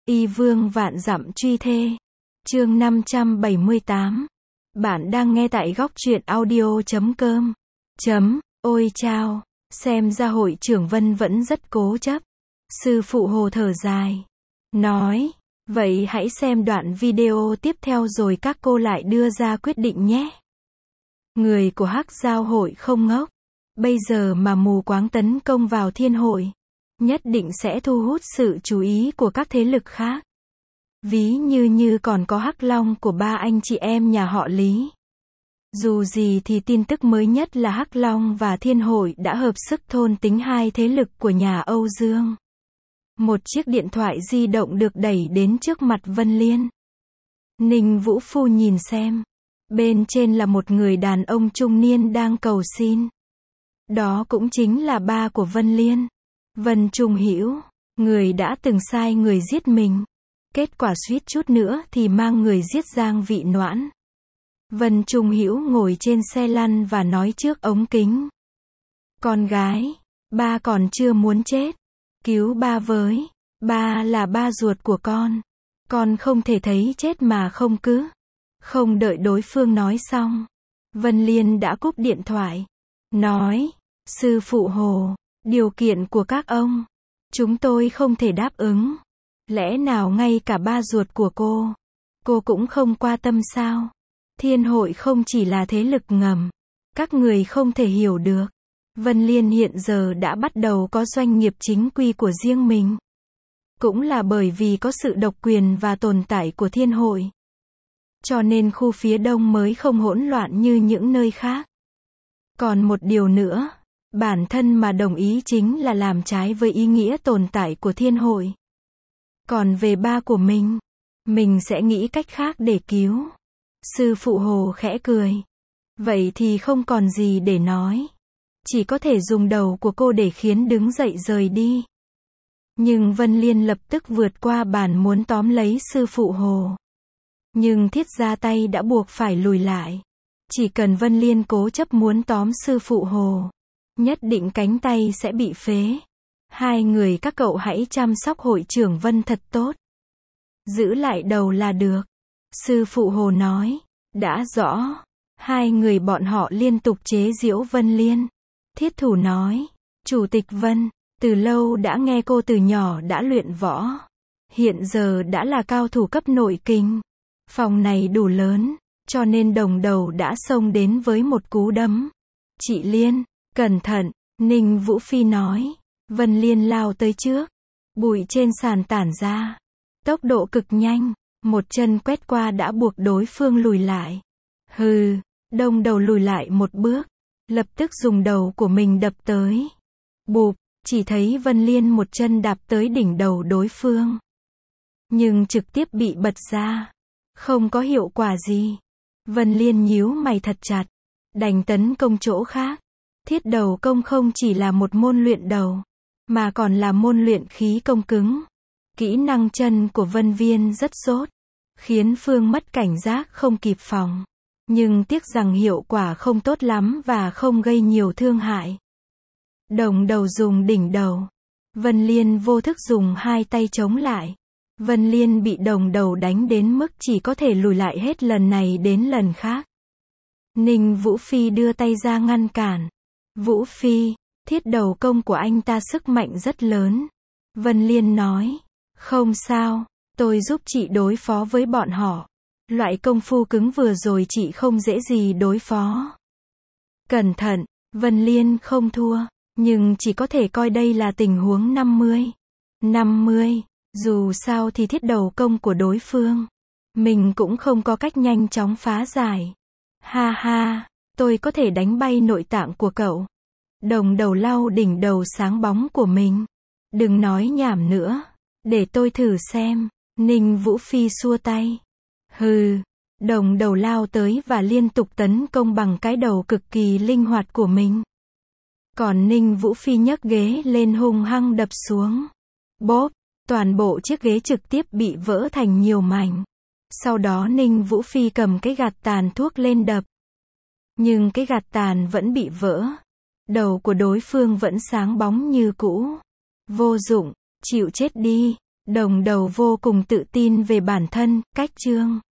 Y vương vạn dặm truy thê. Chương 578. Bạn đang nghe tại góc truyện audio.com. Ôi chao, xem ra hội trưởng Vân vẫn rất cố chấp. Sư phụ Hồ thở dài. Nói, vậy hãy xem đoạn video tiếp theo rồi các cô lại đưa ra quyết định nhé. Người của Hắc Giao hội không ngốc. Bây giờ mà mù quáng tấn công vào thiên hội, nhất định sẽ thu hút sự chú ý của các thế lực khác. Ví như còn có Hắc Long của ba anh chị em nhà họ Lý. Dù gì thì tin tức mới nhất là Hắc Long và Thiên Hội đã hợp sức thôn tính hai thế lực của nhà Âu Dương. Một chiếc điện thoại di động được đẩy đến trước mặt Vân Liên. Ninh Vũ Phu nhìn xem. Bên trên là một người đàn ông trung niên đang cầu xin. Đó cũng chính là ba của Vân Liên. Vân Trung Hữu, người đã từng sai người giết mình. Kết quả suýt chút nữa thì mang người giết Giang Vị Noãn. Vân Trung Hữu ngồi trên xe lăn và nói trước ống kính. Con gái, ba còn chưa muốn chết. Cứu ba với. Ba là ba ruột của con. Con không thể thấy chết mà không cứ. Không đợi đối phương nói xong, Vân Liên đã cúp điện thoại. Nói, sư phụ Hồ, điều kiện của các ông, chúng tôi không thể đáp ứng. Lẽ nào ngay cả ba ruột của cô cũng không qua tâm sao? Thiên hội không chỉ là thế lực ngầm. Các người không thể hiểu được. Vân Liên hiện giờ đã bắt đầu có doanh nghiệp chính quy của riêng mình. Cũng là bởi vì có sự độc quyền và tồn tại của thiên hội. Cho nên khu phía đông mới không hỗn loạn như những nơi khác. Còn một điều nữa, bản thân mà đồng ý chính là làm trái với ý nghĩa tồn tại của thiên hội. Còn về ba của mình sẽ nghĩ cách khác để cứu. Sư phụ Hồ khẽ cười. Vậy thì không còn gì để nói. Chỉ có thể dùng đầu của cô để khiến đứng dậy rời đi. Nhưng Vân Liên lập tức vượt qua bàn muốn tóm lấy sư phụ Hồ. Nhưng Thiết ra tay đã buộc phải lùi lại. Chỉ cần Vân Liên cố chấp muốn tóm sư phụ Hồ, nhất định cánh tay sẽ bị phế. Hai người các cậu hãy chăm sóc hội trưởng Vân thật tốt. Giữ lại đầu là được. Sư phụ Hồ nói. Đã rõ. Hai người bọn họ liên tục chế giễu Vân Liên. Thiết Thủ nói. Chủ tịch Vân, từ lâu đã nghe cô từ nhỏ đã luyện võ. Hiện giờ đã là cao thủ cấp nội kinh. Phòng này đủ lớn, cho nên Đồng Đầu đã xông đến với một cú đấm. Chị Liên, cẩn thận, Ninh Vũ Phi nói. Vân Liên lao tới trước. Bụi trên sàn tản ra. Tốc độ cực nhanh. Một chân quét qua đã buộc đối phương lùi lại. Hừ, Đồng Đầu lùi lại một bước. Lập tức dùng đầu của mình đập tới. Bụp, chỉ thấy Vân Liên một chân đạp tới đỉnh đầu đối phương. Nhưng trực tiếp bị bật ra. Không có hiệu quả gì. Vân Liên nhíu mày thật chặt. Đành tấn công chỗ khác. Thiết đầu công không chỉ là một môn luyện đầu, mà còn là môn luyện khí công cứng. Kỹ năng chân của Vân Viên rất dốt, khiến Phương mất cảnh giác không kịp phòng. Nhưng tiếc rằng hiệu quả không tốt lắm và không gây nhiều thương hại. Đồng Đầu dùng đỉnh đầu. Vân Liên vô thức dùng hai tay chống lại. Vân Liên bị Đồng Đầu đánh đến mức chỉ có thể lùi lại hết lần này đến lần khác. Ninh Vũ Phi đưa tay ra ngăn cản. Vũ Phi, thiết đầu công của anh ta sức mạnh rất lớn. Vân Liên nói. Không sao, tôi giúp chị đối phó với bọn họ. Loại công phu cứng vừa rồi chị không dễ gì đối phó. Cẩn thận, Vân Liên không thua, nhưng chỉ có thể coi đây là tình huống 50. Dù sao thì thiết đầu công của đối phương, mình cũng không có cách nhanh chóng phá giải. Ha ha, tôi có thể đánh bay nội tạng của cậu. Đồng Đầu lau đỉnh đầu sáng bóng của mình. Đừng nói nhảm nữa, để tôi thử xem. Ninh Vũ Phi xua tay. Hừ, Đồng Đầu lao tới và liên tục tấn công bằng cái đầu cực kỳ linh hoạt của mình. Còn Ninh Vũ Phi nhấc ghế lên hung hăng đập xuống. Bốp, toàn bộ chiếc ghế trực tiếp bị vỡ thành nhiều mảnh. Sau đó Ninh Vũ Phi cầm cái gạt tàn thuốc lên đập. Nhưng cái gạt tàn vẫn bị vỡ. Đầu của đối phương vẫn sáng bóng như cũ. Vô dụng, chịu chết đi. Đồng đầu vô cùng tự tin về bản thân, cách chương